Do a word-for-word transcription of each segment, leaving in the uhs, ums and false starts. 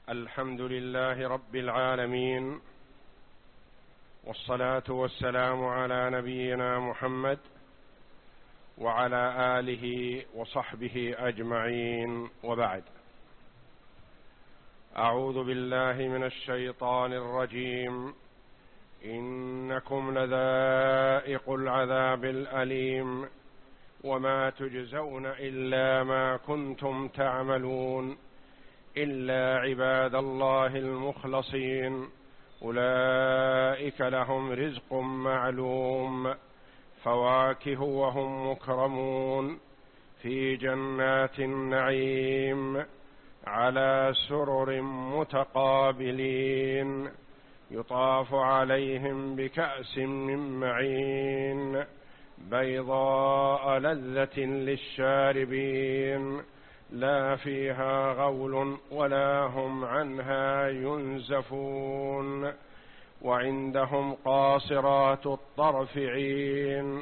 الحمد لله رب العالمين، والصلاة والسلام على نبينا محمد وعلى آله وصحبه أجمعين، وبعد. أعوذ بالله من الشيطان الرجيم. إنكم لذائق العذاب الأليم وما تجزون إلا ما كنتم تعملون إلا عباد الله المخلصين أولئك لهم رزق معلوم فواكه وهم مكرمون في جنات النعيم على سرر متقابلين يطاف عليهم بكأس من معين بيضاء لذة للشاربين لا فيها غول ولا هم عنها ينزفون وعندهم قاصرات الطرف عين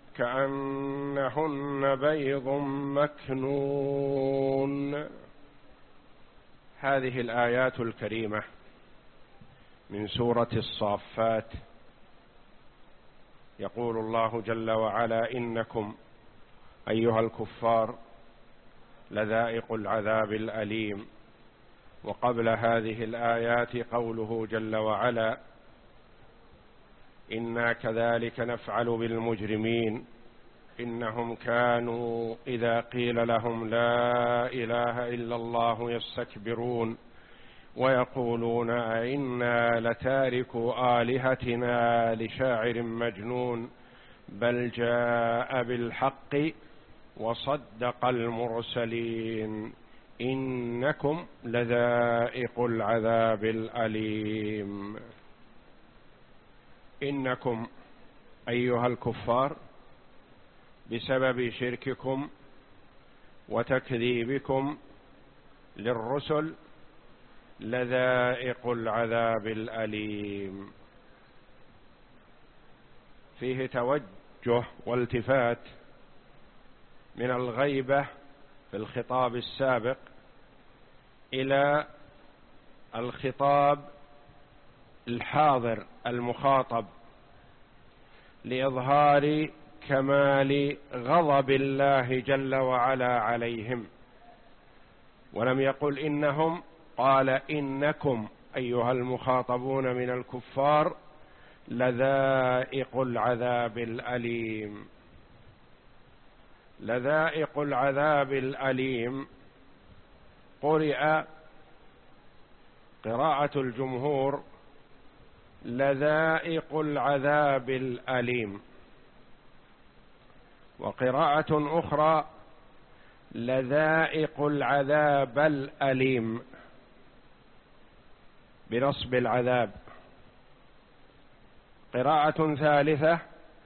كأنهن بيض مكنون. هذه الآيات الكريمة من سورة الصافات. يقول الله جل وعلا: إنكم أيها الكفار لذائق العذاب الأليم. وقبل هذه الآيات قوله جل وعلا: إنا كذلك نفعل بالمجرمين إنهم كانوا إذا قيل لهم لا إله إلا الله يستكبرون ويقولون أئنا لتاركوا آلهتنا لشاعر مجنون بل جاء بالحق وصدق المرسلين إنكم لذائق العذاب الأليم. إنكم أيها الكفار بسبب شرككم وتكذيبكم للرسل لذائق العذاب الأليم. فيه توجه والتفات من الغيبة في الخطاب السابق إلى الخطاب الحاضر المخاطب لإظهار كمال غضب الله جل وعلا عليهم. ولم يقل إنهم، قال إنكم أيها المخاطبون من الكفار لذائق العذاب الأليم. لذائق العذاب الأليم قرئ قراءة الجمهور لذائق العذاب الأليم، وقراءة أخرى لذائق العذاب الأليم بنصب العذاب. قراءة ثالثة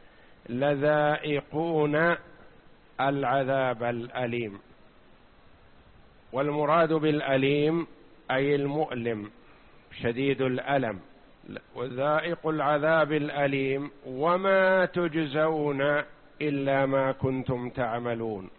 لذائقون العذاب الأليم. والمراد بالأليم أي المؤلم شديد الألم. وذائق العذاب الأليم وما تجزون إلا ما كنتم تعملون.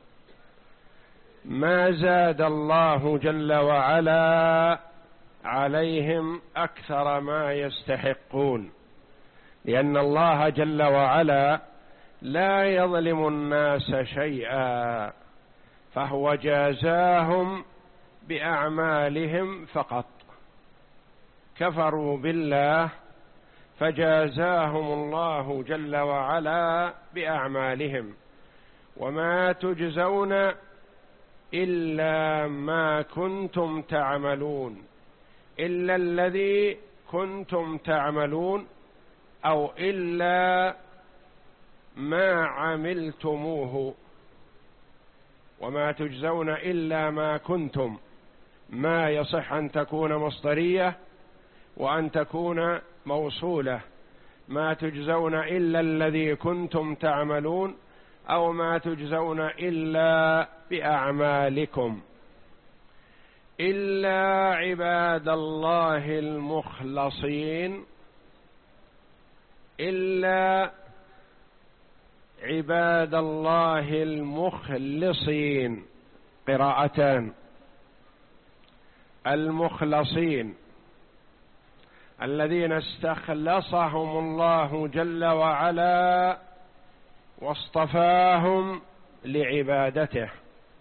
ما زاد الله جل وعلا عليهم أكثر ما يستحقون، لأن الله جل وعلا لا يظلم الناس شيئا، فهو جازاهم بأعمالهم فقط. كفروا بالله فجازاهم الله جل وعلا بأعمالهم. وما تجزون إلا ما كنتم تعملون، إلا الذي كنتم تعملون أو إلا ما عملتموه. وما تجزون إلا ما كنتم، ما يصح أن تكون مصدرية وأن تكون موصولة. ما تجزون إلا الذي كنتم تعملون أو ما تجزون إلا بأعمالكم إلا عباد الله المخلصين. إلا عباد الله المخلصين. قراءتان: المخلصين الذين استخلصهم الله جل وعلا واصطفاهم لعبادته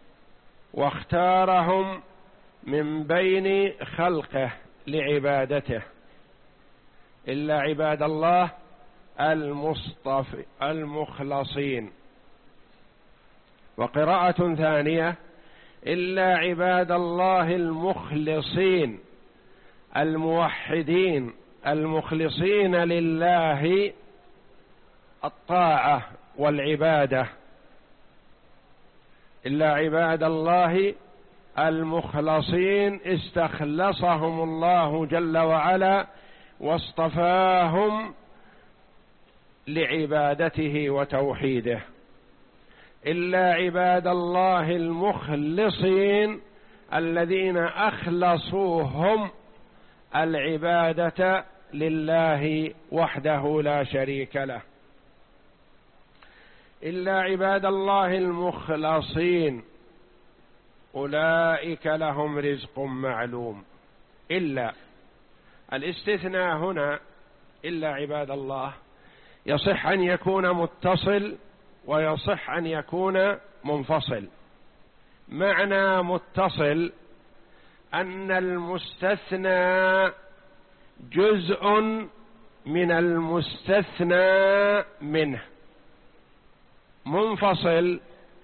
واختارهم من بين خلقه لعبادته، إلا عباد الله المصطفى المخلصين. وقراءة ثانية: إلا عباد الله المخلصين الموحدين المخلصين لله الطاعة والعبادة، إلا عباد الله المخلصين استخلصهم الله جل وعلا واصطفاهم لعبادته وتوحيده. إلا عباد الله المخلصين الذين أخلصوهم العبادة لله وحده لا شريك له. إلا عباد الله المخلصين أولئك لهم رزق معلوم. إلا الاستثناء هنا إلا عباد الله يصح أن يكون متصل ويصح أن يكون منفصل. معنى متصل أن المستثنى جزء من المستثنى منه، منفصل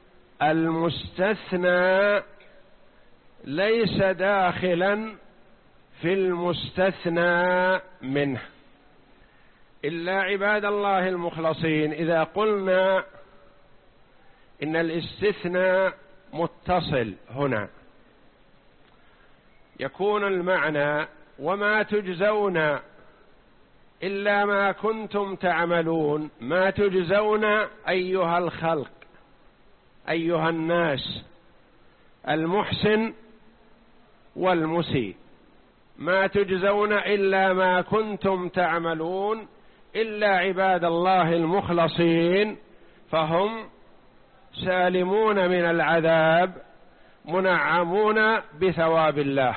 المستثنى ليس داخلا في المستثنى منه. إلا عباد الله المخلصين إذا قلنا إن الاستثناء متصل هنا يكون المعنى: وما تجزون إلا ما كنتم تعملون. ما تجزون أيها الخلق، أيها الناس، المحسن والمسيء، ما تجزون إلا ما كنتم تعملون إلا عباد الله المخلصين، فهم سالمون من العذاب منعمون بثواب الله.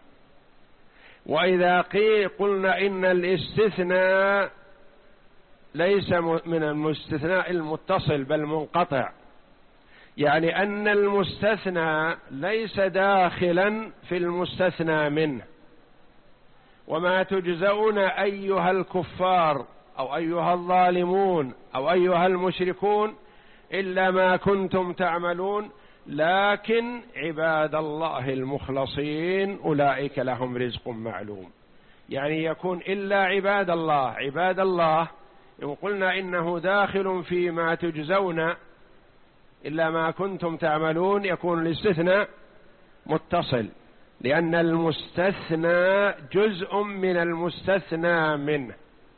وإذا قيل قلنا إن الاستثناء ليس من المستثناء المتصل بل منقطع، يعني أن المستثنى ليس داخلا في المستثنى منه. وما تجزون أيها الكفار أو أيها الظالمون أو أيها المشركون إلا ما كنتم تعملون، لكن عباد الله المخلصين أولئك لهم رزق معلوم. يعني يكون إلا عباد الله، عباد الله إن قلنا إنه داخل فيما تجزون إلا ما كنتم تعملون يكون الاستثناء متصل، لأن المستثنى جزء من المستثنى منه.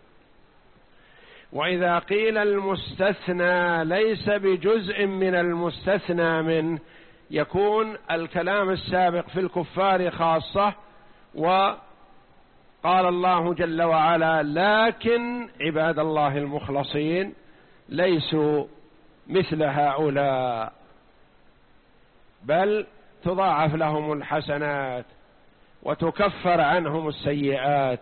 وإذا قيل المستثنى ليس بجزء من المستثنى منه يكون الكلام السابق في الكفار خاصة، وقال الله جل وعلا: لكن عباد الله المخلصين ليسوا مثل هؤلاء، بل تضاعف لهم الحسنات وتكفر عنهم السيئات.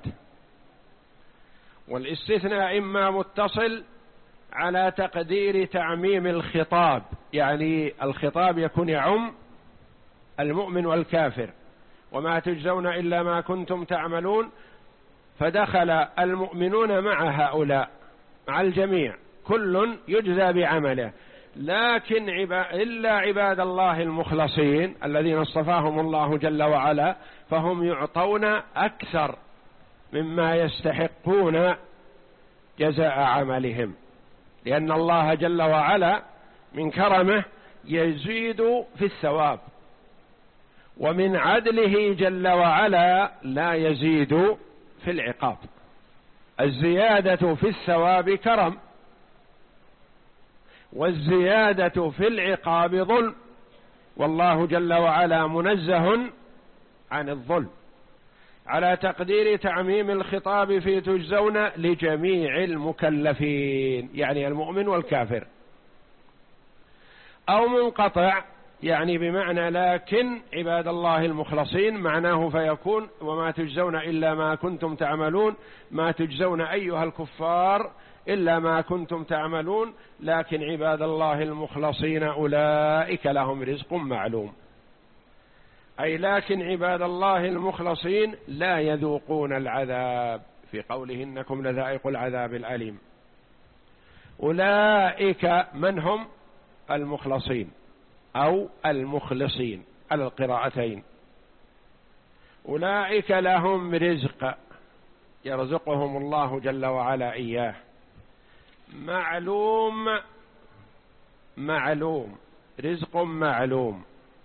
والاستثناء إما متصل على تقدير تعميم الخطاب، يعني الخطاب يكون يعم المؤمن والكافر، وما تجزون إلا ما كنتم تعملون، فدخل المؤمنون مع هؤلاء مع الجميع، كل يجزى بعمله. لكن إلا عباد الله المخلصين الذين اصطفاهم الله جل وعلا فهم يعطون أكثر مما يستحقون جزاء عملهم، لأن الله جل وعلا من كرمه يزيد في الثواب، ومن عدله جل وعلا لا يزيد في العقاب. الزيادة في الثواب كرم، والزيادة في العقاب ظلم، والله جل وعلا منزه عن الظلم. على تقدير تعميم الخطاب في تجزون لجميع المكلفين، يعني المؤمن والكافر. أو منقطع، يعني بمعنى لكن عباد الله المخلصين، معناه فيكون وما تجزون إلا ما كنتم تعملون، ما تجزون أيها الكفار إلا ما كنتم تعملون، لكن عباد الله المخلصين أولئك لهم رزق معلوم. أي لكن عباد الله المخلصين لا يذوقون العذاب، في قوله إنكم لذائق العذاب الأليم. أولئك من هم؟ المخلصين أو المخلصين على القراءتين. أولئك لهم رزق يرزقهم الله جل وعلا إياه معلوم، معلوم رزق معلوم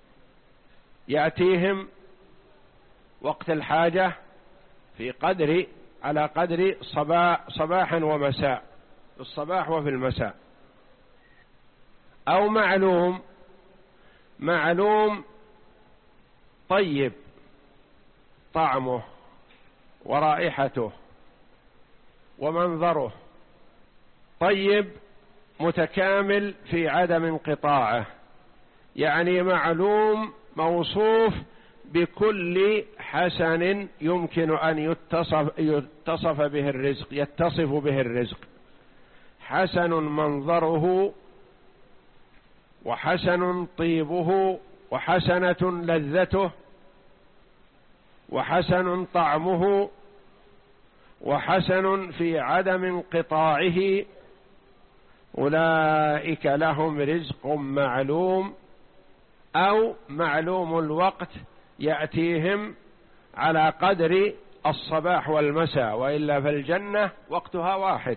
يأتيهم وقت الحاجة في قدر على قدر صباح صباحا ومساء، في الصباح وفي المساء. أو معلوم، معلوم طيب طعمه ورائحته ومنظره، طيب متكامل في عدم انقطاعه، يعني معلوم موصوف بكل حسن يمكن أن يتصف, يتصف به الرزق، يتصف به الرزق. حسن منظره وحسن طيبه وحسنة لذته وحسن طعمه وحسن في عدم انقطاعه. أولئك لهم رزق معلوم، أو معلوم الوقت يأتيهم على قدر الصباح والمساء، وإلا فالجنة وقتها واحد،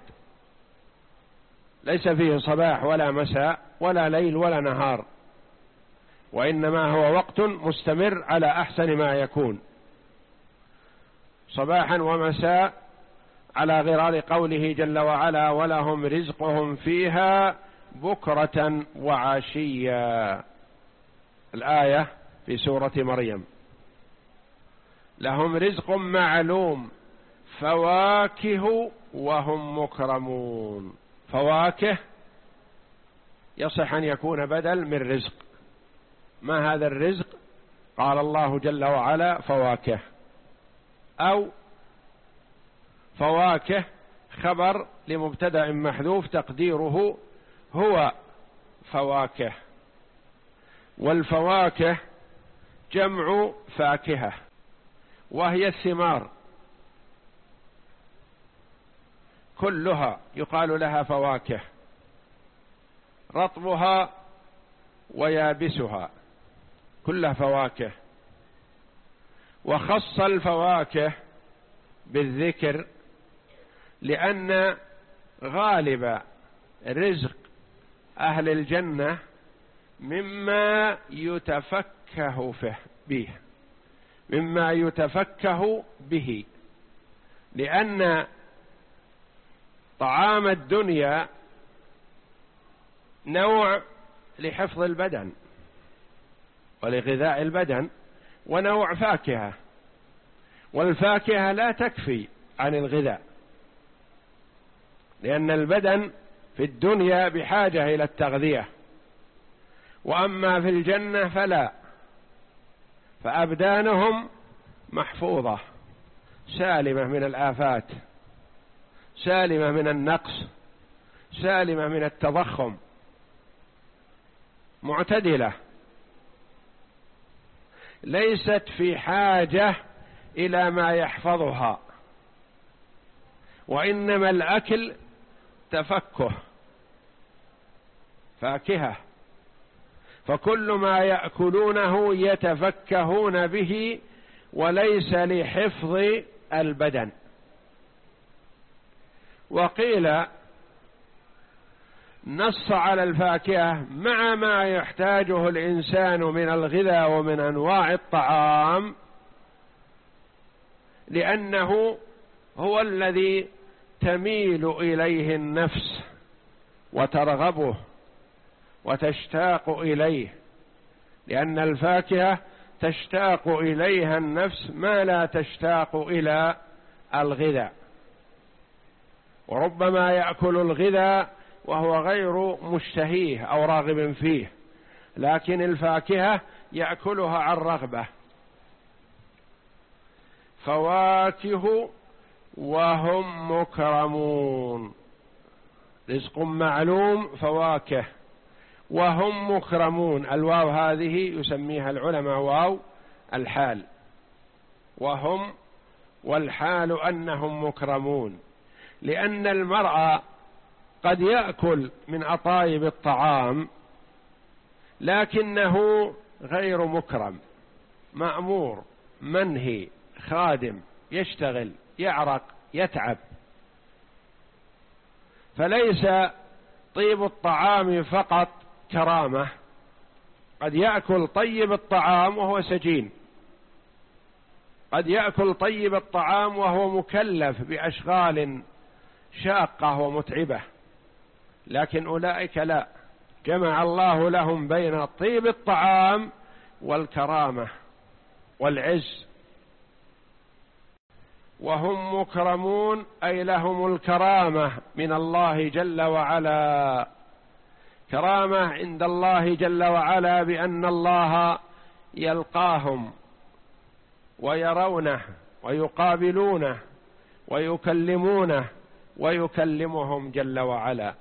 ليس فيه صباح ولا مساء ولا ليل ولا نهار، وإنما هو وقت مستمر على أحسن ما يكون، صباحا ومساء، على غرار قوله جل وعلا ولهم رزقهم فيها بكرة وعشيا، الآية في سورة مريم. لهم رزق معلوم فواكه وهم مكرمون. فواكه يصح أن يكون بدل من رزق. ما هذا الرزق؟ قال الله جل وعلا فواكه، أو فواكه خبر لمبتدأ محذوف تقديره هو فواكه. والفواكه جمع فاكهة، وهي الثمار كلها يقال لها فواكه، رطبها ويابسها كلها فواكه. وخص الفواكه بالذكر لأن غالب رزق أهل الجنة مما يتفكه به، مما يتفكه به، لأن طعام الدنيا نوع لحفظ البدن ولغذاء البدن، ونوع فاكهة، والفاكهة لا تكفي عن الغذاء، لأن البدن في الدنيا بحاجة إلى التغذية، وأما في الجنة فلا، فأبدانهم محفوظة سالمة من الآفات، سالمة من النقص، سالمة من التضخم، معتدلة، ليست في حاجة إلى ما يحفظها، وإنما الأكل تفكه، فاكهة، فكل ما يأكلونه يتفكهون به وليس لحفظ البدن. وقيل نص على الفاكهة مع ما يحتاجه الإنسان من الغذاء ومن أنواع الطعام، لأنه هو الذي تميل إليه النفس وترغبه وتشتاق إليه، لأن الفاكهة تشتاق إليها النفس ما لا تشتاق إلى الغذاء، وربما يأكل الغذاء وهو غير مشتهيه أو راغب فيه، لكن الفاكهة يأكلها عن رغبة. فواكه وهم مكرمون، رزق معلوم فواكه، وهم مكرمون. الواو هذه يسميها العلماء واو الحال، وهم والحال أنهم مكرمون، لأن المرء قد يأكل من أطايب الطعام لكنه غير مكرم، مأمور منهي خادم، يشتغل يعرق يتعب. فليس طيب الطعام فقط كرامة، قد يأكل طيب الطعام وهو سجين، قد يأكل طيب الطعام وهو مكلف بأشغال شاقة ومتعبة، لكن أولئك لا، جمع الله لهم بين طيب الطعام والكرامة والعز. وهم مكرمون أي لهم الكرامة من الله جل وعلا، كرامة عند الله جل وعلا بأن الله يلقاهم ويرونه ويقابلونه ويكلمونه ويكلمهم جل وعلا.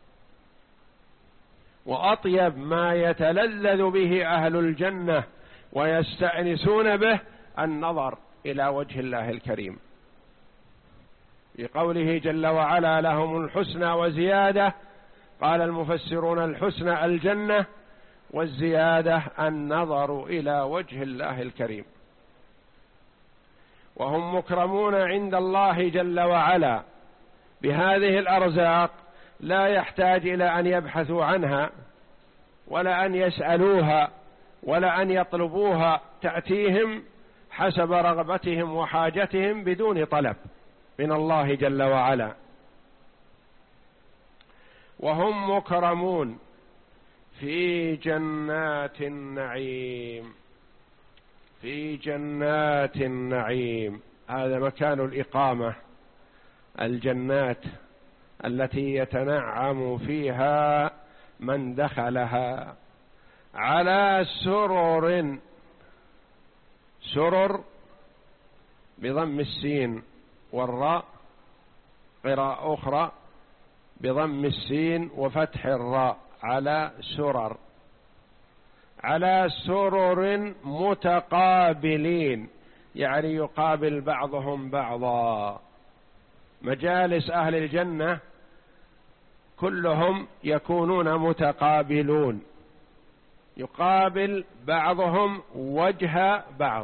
وأطيب ما يتلذذ به أهل الجنة ويستأنسون به النظر إلى وجه الله الكريم، في قوله جل وعلا لهم الحسنى وزيادة، قال المفسرون الحسنى الجنة، والزيادة النظر إلى وجه الله الكريم. وهم مكرمون عند الله جل وعلا بهذه الأرزاق، لا يحتاج إلى أن يبحثوا عنها ولا أن يسألوها ولا أن يطلبوها، تأتيهم حسب رغبتهم وحاجتهم بدون طلب من الله جل وعلا. وهم مكرمون في جنات النعيم، في جنات النعيم، هذا مكان الإقامة، الجنات التي يتنعم فيها من دخلها، على سرر، سرر بضم السين والراء، قراءة أخرى بضم السين وفتح الراء، على سرر، على سرر متقابلين، يعني يقابل بعضهم بعضا. مجالس أهل الجنة كلهم يكونون متقابلون، يقابل بعضهم وجه بعض،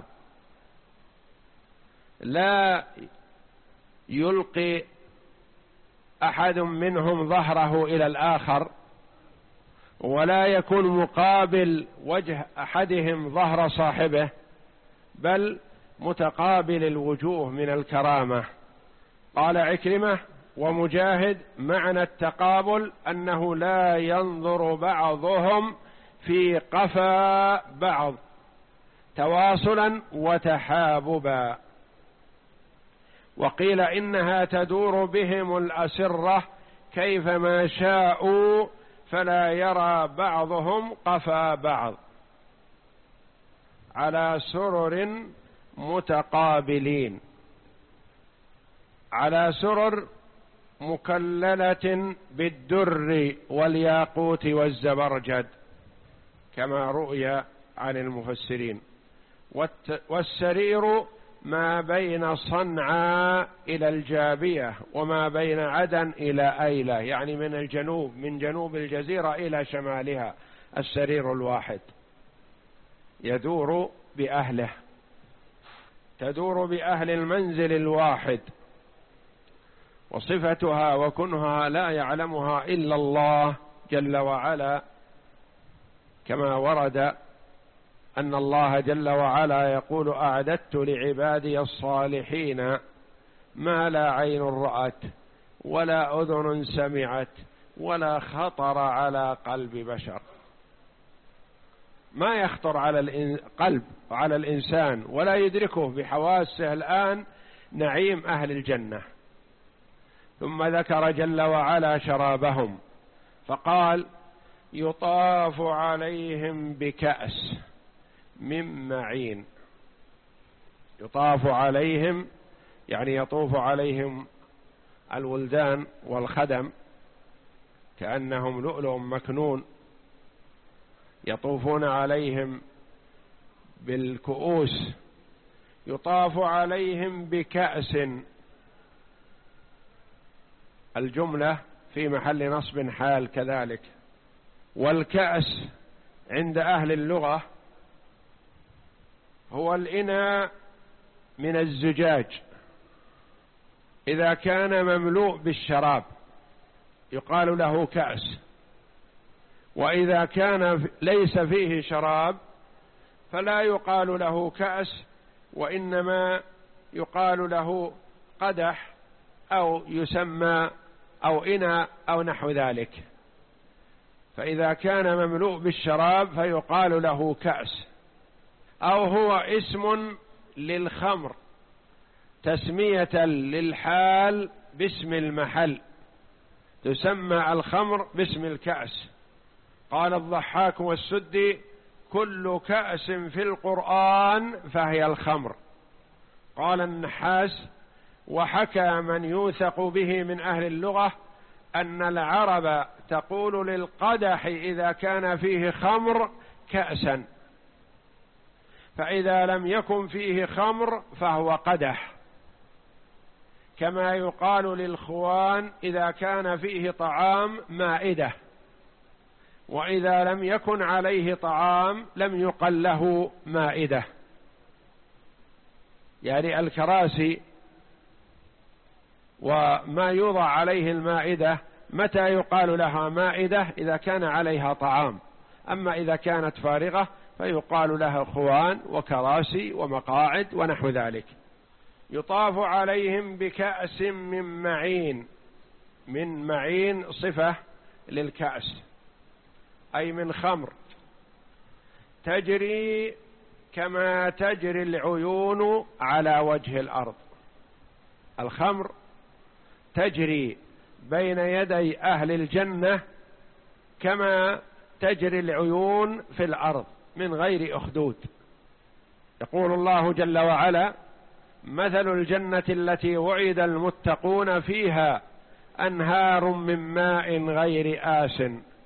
لا يلقي أحد منهم ظهره إلى الآخر، ولا يكون مقابل وجه أحدهم ظهر صاحبه، بل متقابل الوجوه من الكرامة. قال عكرمة ومجاهد معنى التقابل أنه لا ينظر بعضهم في قفا بعض تواصلا وتحاببا. وقيل إنها تدور بهم الأسرة كيفما شاءوا، فلا يرى بعضهم قفا بعض، على سرر متقابلين، على سرر مكللة بالدر والياقوت والزبرجد كما رؤي عن المفسرين. والسرير ما بين صنعاء إلى الجابية وما بين عدن إلى أيلة، يعني من الجنوب، من جنوب الجزيرة إلى شمالها، السرير الواحد يدور بأهله، تدور بأهل المنزل الواحد. وصفتها وكنها لا يعلمها إلا الله جل وعلا، كما ورد أن الله جل وعلا يقول أعددت لعبادي الصالحين ما لا عين رأت ولا أذن سمعت ولا خطر على قلب بشر. ما يخطر على القلب وعلى الإنسان ولا يدركه بحواسه الآن نعيم أهل الجنة. ثم ذكر جل وعلا شرابهم فقال يطاف عليهم بكأس من معين. يطاف عليهم يعني يطوف عليهم الولدان والخدم كأنهم لؤلؤ مكنون، يطوفون عليهم بالكؤوس. يطاف عليهم بكأس، الجملة في محل نصب حال كذلك. والكأس عند أهل اللغة هو الإناء من الزجاج إذا كان مملوء بالشراب يقال له كأس، وإذا كان ليس فيه شراب فلا يقال له كأس، وإنما يقال له قدح أو يسمى أو إناء أو نحو ذلك. فإذا كان مملوء بالشراب فيقال له كأس، أو هو اسم للخمر تسمية للحال باسم المحل، تسمى الخمر باسم الكأس. قال الضحاك والسدي: كل كأس في القرآن فهي الخمر. قال النحاس: وحكى من يوثق به من أهل اللغة أن العرب تقول للقدح إذا كان فيه خمر كأسا، فإذا لم يكن فيه خمر فهو قدح، كما يقال للخوان إذا كان فيه طعام مائدة، وإذا لم يكن عليه طعام لم يقل له مائدة. يعني الكراسي وما يوضع عليه المائدة متى يقال لها مائدة؟ إذا كان عليها طعام، أما إذا كانت فارغة فيقال لها خوان وكراسي ومقاعد ونحو ذلك. يطاف عليهم بكأس من معين. من معين صفة للكأس أي من خمر، تجري كما تجري العيون على وجه الأرض. الخمر تجري بين يدي أهل الجنة كما تجري العيون في الأرض من غير أخدود. يقول الله جل وعلا: مثل الجنة التي وعد المتقون فيها أنهار من ماء غير آس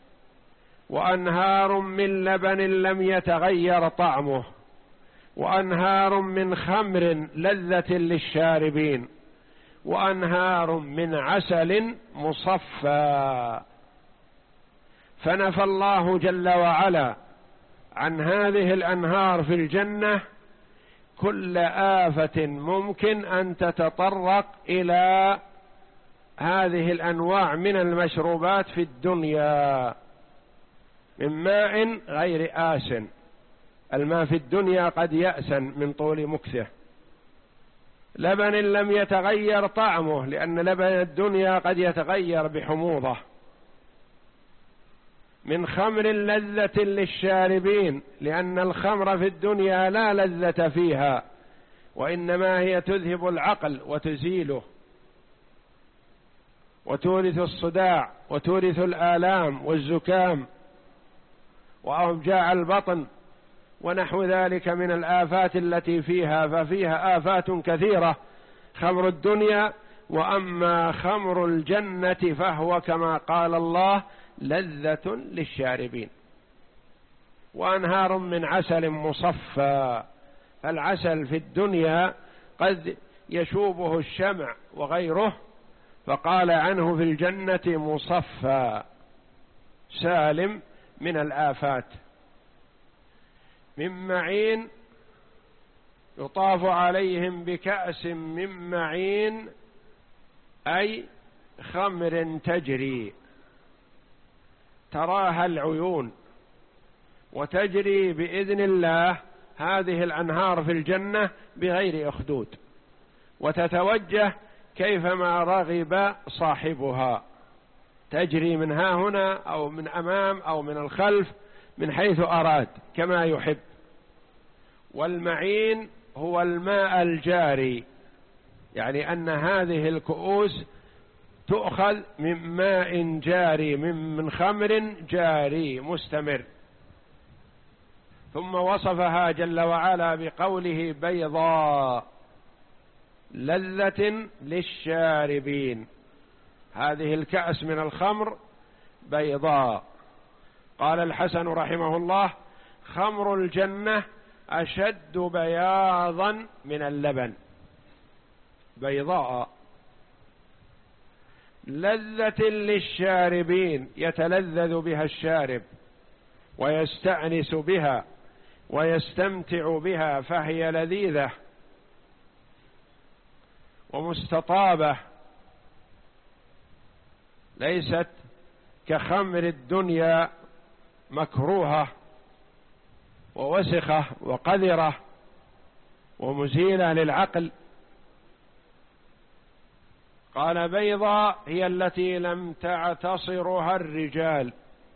وأنهار من لبن لم يتغير طعمه وأنهار من خمر لذة للشاربين وأنهار من عسل مصفى. فنفى الله جل وعلا عن هذه الأنهار في الجنة كل آفة ممكن أن تتطرق إلى هذه الأنواع من المشروبات في الدنيا من ماء غير آس. الماء في الدنيا قد يأسن من طول مكثه. لبن لم يتغير طعمه لأن لبن الدنيا قد يتغير بحموضة. من خمر لذة للشاربين لأن الخمر في الدنيا لا لذة فيها وإنما هي تذهب العقل وتزيله وتورث الصداع وتورث الآلام والزكام وأوجاع البطن ونحو ذلك من الآفات التي فيها، ففيها آفات كثيرة خمر الدنيا. وأما خمر الجنة فهو كما قال الله لذة للشاربين. وأنهار من عسل مصفى. فالعسل في الدنيا قد يشوبه الشمع وغيره، فقال عنه في الجنة مصفى سالم من الآفات. من معين يطاف عليهم بكأس من معين أي خمر تجري تراها العيون وتجري بإذن الله هذه الأنهار في الجنة بغير أخدود، وتتوجه كيفما رغب صاحبها، تجري من ها هنا أو من أمام أو من الخلف من حيث أراد كما يحب. والمعين هو الماء الجاري، يعني أن هذه الكؤوس تؤخذ من ماء جاري، من, من خمر جاري مستمر. ثم وصفها جل وعلا بقوله بيضاء لذة للشاربين، هذه الكأس من الخمر بيضاء. قال الحسن رحمه الله: خمر الجنة أشد بياضا من اللبن، بيضاء لذة للشاربين، يتلذذ بها الشارب ويستأنس بها ويستمتع بها، فهي لذيذة ومستطابة، ليست كخمر الدنيا مكروهة ووسخة وقذرة ومزيلة للعقل. قال بيضاء هي التي لم تعتصرها الرجال،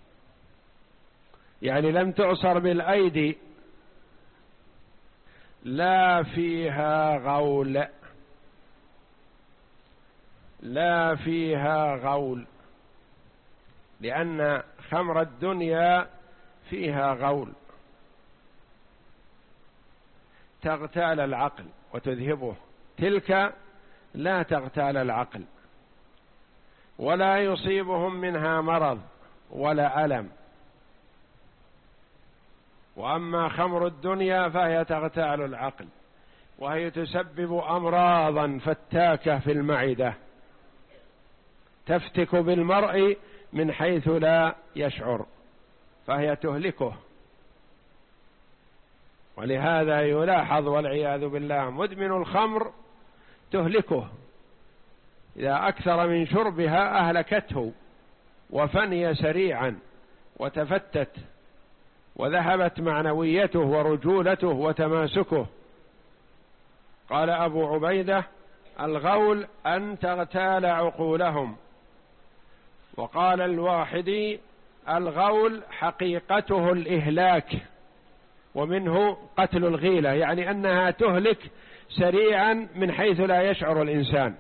يعني لم تعصر بالأيدي، لا فيها غول، لا فيها غول، لأن خمر الدنيا فيها غول تغتال العقل وتذهبه، تلك لا تغتال العقل ولا يصيبهم منها مرض ولا ألم. وأما خمر الدنيا فهي تغتال العقل، وهي تسبب أمراضا فتاكة في المعدة، تفتك بالمرء من حيث لا يشعر، فهي تهلكه. ولهذا يلاحظ والعياذ بالله مدمن الخمر تهلكه، إذا أكثر من شربها أهلكته وفني سريعا وتفتت وذهبت معنويته ورجولته وتماسكه. قال أبو عبيدة: الغول أن تغتال عقولهم. وقال الواحدي: الغول حقيقته الإهلاك، ومنه قتل الغيلة، يعني أنها تهلك سريعا من حيث لا يشعر الإنسان،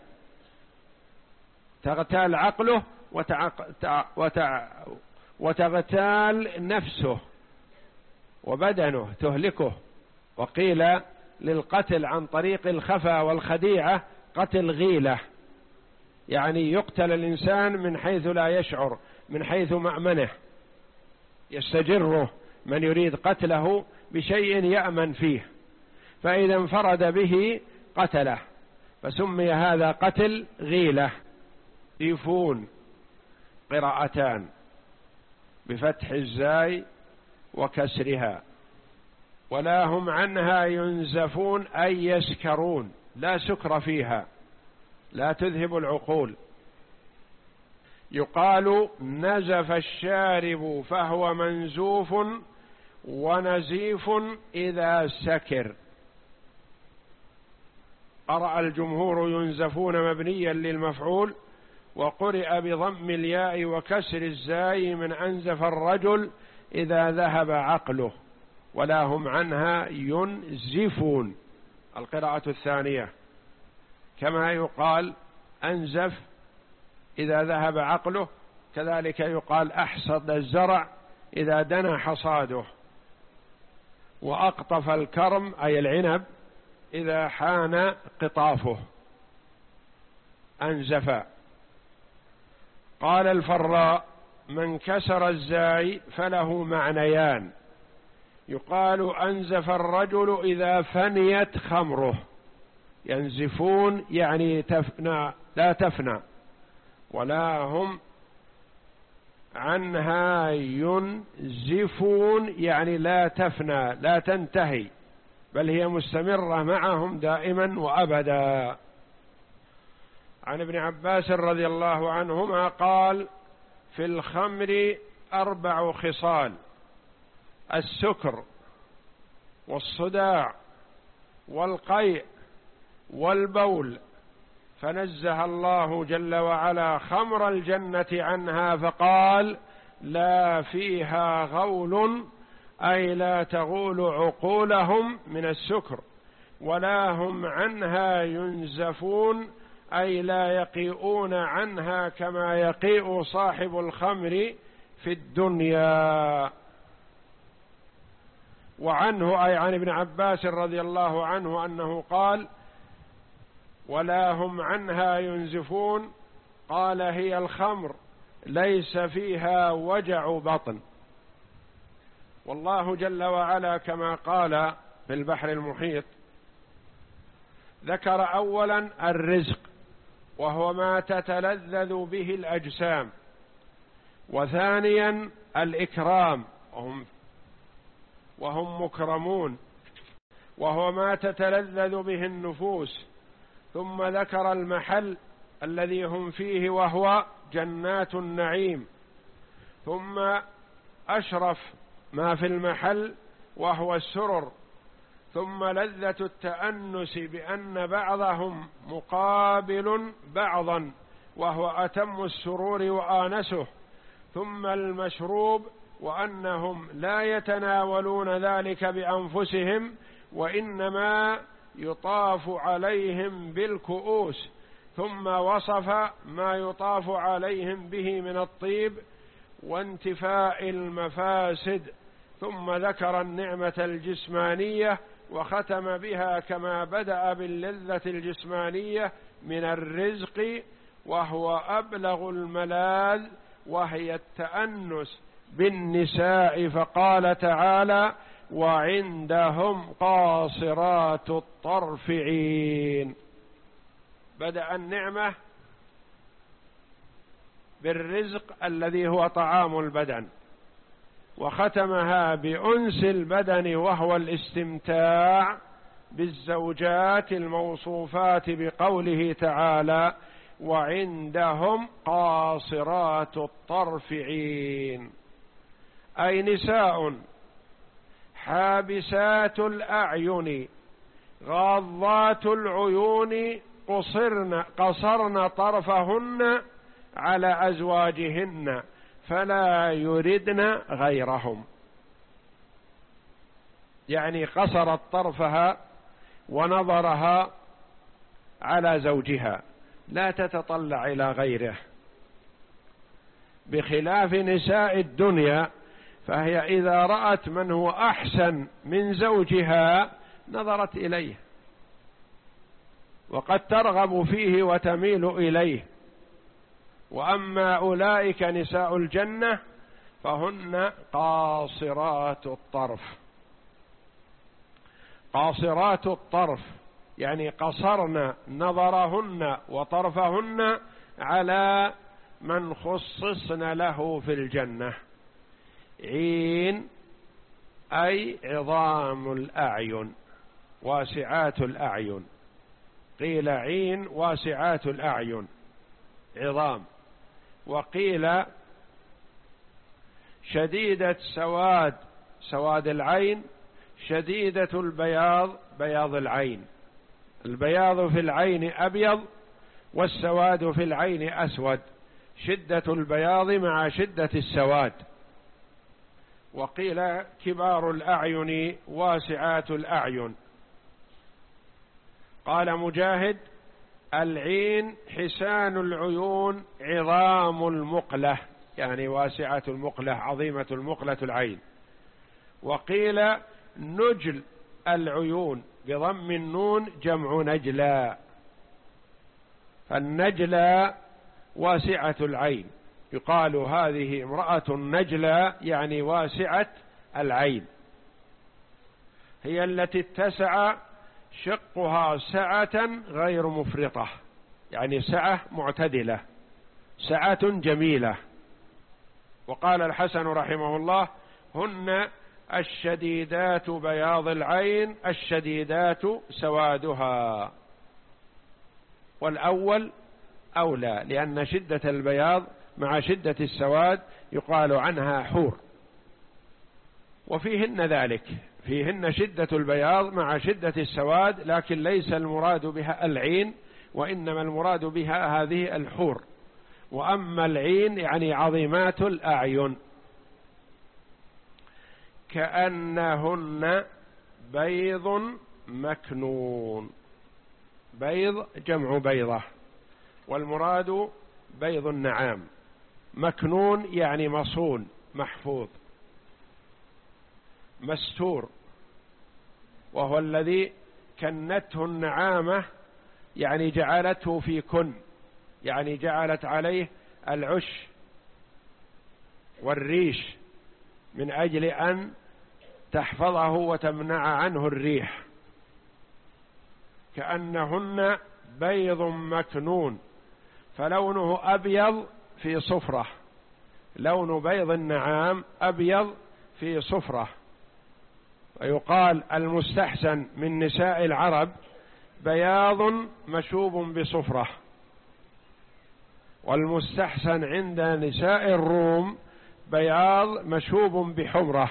تغتال عقله وتعق... وتع... وتغتال نفسه وبدنه، تهلكه. وقيل للقتل عن طريق الخفا والخديعة قتل غيلة، يعني يقتل الإنسان من حيث لا يشعر، من حيث مأمنه، يستجره من يريد قتله بشيء يأمن فيه، فإذا انفرد به قتله، فسمي هذا قتل غيلة. يفون قراءتان بفتح الزاي وكسرها. ولا هم عنها ينزفون أي يسكرون، لا سكر فيها، لا تذهب العقول. يقال نزف الشارب فهو منزوف ونزيف إذا سكر. قرأ الجمهور ينزفون مبنيا للمفعول، وقرئ بضم الياء وكسر الزاي من أنزف الرجل إذا ذهب عقله. ولا هم عنها ينزفون القراءة الثانية، كما يقال أنزف إذا ذهب عقله، كذلك يقال أحصد الزرع إذا دنا حصاده، وأقطف الكرم أي العنب إذا حان قطافه، أنزف. قال الفراء: من كسر الزاي فله معنيان، يقال أنزف الرجل إذا فنيت خمره، ينزفون يعني تفنى، لا تفنى. ولا هم عنها ينزفون يعني لا تفنى، لا تنتهي، بل هي مستمرة معهم دائما وأبدا. عن ابن عباس رضي الله عنهما قال: في الخمر أربع خصال: السكر والصداع والقيء والبول، فنزه الله جل وعلا خمر الجنة عنها فقال: لا فيها غول، أي لا تغول عقولهم من السكر، ولا هم عنها ينزفون، أي لا يقيئون عنها كما يقيء صاحب الخمر في الدنيا. وعنه أي عن ابن عباس رضي الله عنه أنه قال: ولا هم عنها ينزفون، قال: هي الخمر ليس فيها وجع بطن. والله جل وعلا كما قال في البحر المحيط ذكر أولا الرزق وهو ما تتلذذ به الأجسام، وثانيا الإكرام وهم, وهم مكرمون وهو ما تتلذذ به النفوس، ثم ذكر المحل الذي هم فيه وهو جنات النعيم، ثم أشرف ما في المحل وهو السرر، ثم لذة التأنس بأن بعضهم مقابل بعضا وهو أتم السرور وآنسه، ثم المشروب وأنهم لا يتناولون ذلك بأنفسهم وإنما يطاف عليهم بالكؤوس، ثم وصف ما يطاف عليهم به من الطيب وانتفاء المفاسد، ثم ذكر النعمة الجسمانية وختم بها كما بدأ باللذة الجسمانية من الرزق وهو أبلغ الملاذ وهي التأنس بالنساء، فقال تعالى: وعندهم قاصرات الطرف عين. بدأ النعمة بالرزق الذي هو طعام البدن، وختمها بأنس البدن وهو الاستمتاع بالزوجات الموصوفات بقوله تعالى: وعندهم قاصرات الطرف عين، أي نساء حابسات الأعين غاضات العيون قصرن, قصرن طرفهن على أزواجهن فلا يردن غيرهم، يعني قصرت طرفها ونظرها على زوجها لا تتطلع إلى غيره، بخلاف نساء الدنيا فهي إذا رأت من هو أحسن من زوجها نظرت إليه وقد ترغب فيه وتميل إليه. وأما أولئك نساء الجنة فهن قاصرات الطرف. قاصرات الطرف يعني قصرن نظرهن وطرفهن على من خصصن له في الجنة. عين أي عظام الأعين واسعات الأعين، قيل عين واسعات الأعين عظام، وقيل شديدة سواد سواد العين، شديدة البياض بياض العين، البياض في العين أبيض والسواد في العين أسود، شدة البياض مع شدة السواد. وقيل كبار الأعين واسعات الأعين. قال مجاهد: العين حسان العيون عظام المقلة، يعني واسعة المقلة عظيمة المقلة العين. وقيل نجل العيون بضم النون جمع نجلا، فالنجلا واسعة العين، يقال هذه امرأة نجلا يعني واسعة العين، هي التي اتسع شقها سعة غير مفرطة، يعني سعة معتدلة، سعة جميلة. وقال الحسن رحمه الله: هن الشديدات بياض العين الشديدات سوادها. والأول أولى، لأن شدة البياض مع شدة السواد يقال عنها حور، وفيهن ذلك، فيهن شدة البياض مع شدة السواد، لكن ليس المراد بها العين، وإنما المراد بها هذه الحور. وأما العين يعني عظيمات الأعين. كأنهن بيض مكنون، بيض جمع بيضة والمراد بيض النعام. مكنون يعني مصون محفوظ مستور، وهو الذي كنته النعامة، يعني جعلته في كن، يعني جعلت عليه العش والريش من أجل أن تحفظه وتمنع عنه الريح. كأنهن بيض مكنون، فلونه أبيض في صفرة، لون بيض النعام أبيض في صفرة. ويقال المستحسن من نساء العرب بياض مشوب بصفرة، والمستحسن عند نساء الروم بياض مشوب بحمرة.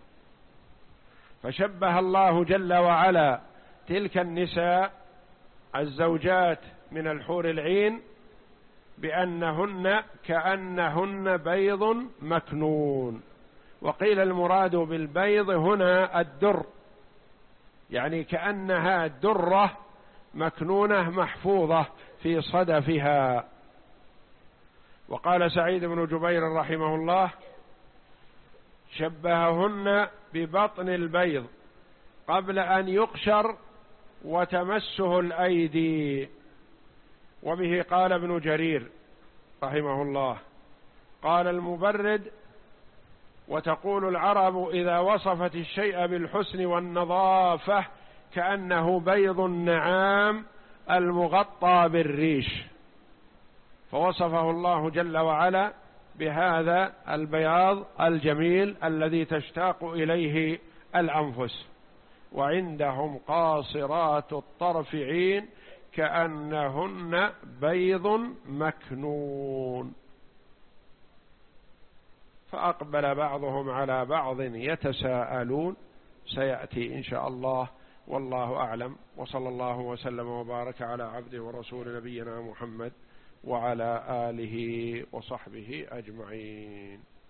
فشبه الله جل وعلا تلك النساء الزوجات من الحور العين بأنهن كأنهن بيض مكنون. وقيل المراد بالبيض هنا الدر، يعني كأنها درة مكنونة محفوظة في صدفها. وقال سعيد بن جبير رحمه الله شبههن ببطن البيض قبل أن يقشر وتمسه الأيدي. وبه قال ابن جرير رحمه الله قال المبرد وتقول العرب إذا وصفت الشيء بالحسن والنظافة كأنه بيض النعام المغطى بالريش، فوصفه الله جل وعلا بهذا البياض الجميل الذي تشتاق إليه الأنفس. وعندهم قاصرات الطرف عين كأنهن بيض مكنون. فأقبل بعضهم على بعض يتساءلون، سيأتي إن شاء الله، والله أعلم. وصلى الله وسلم وبارك على عبده ورسول نبينا محمد وعلى آله وصحبه أجمعين.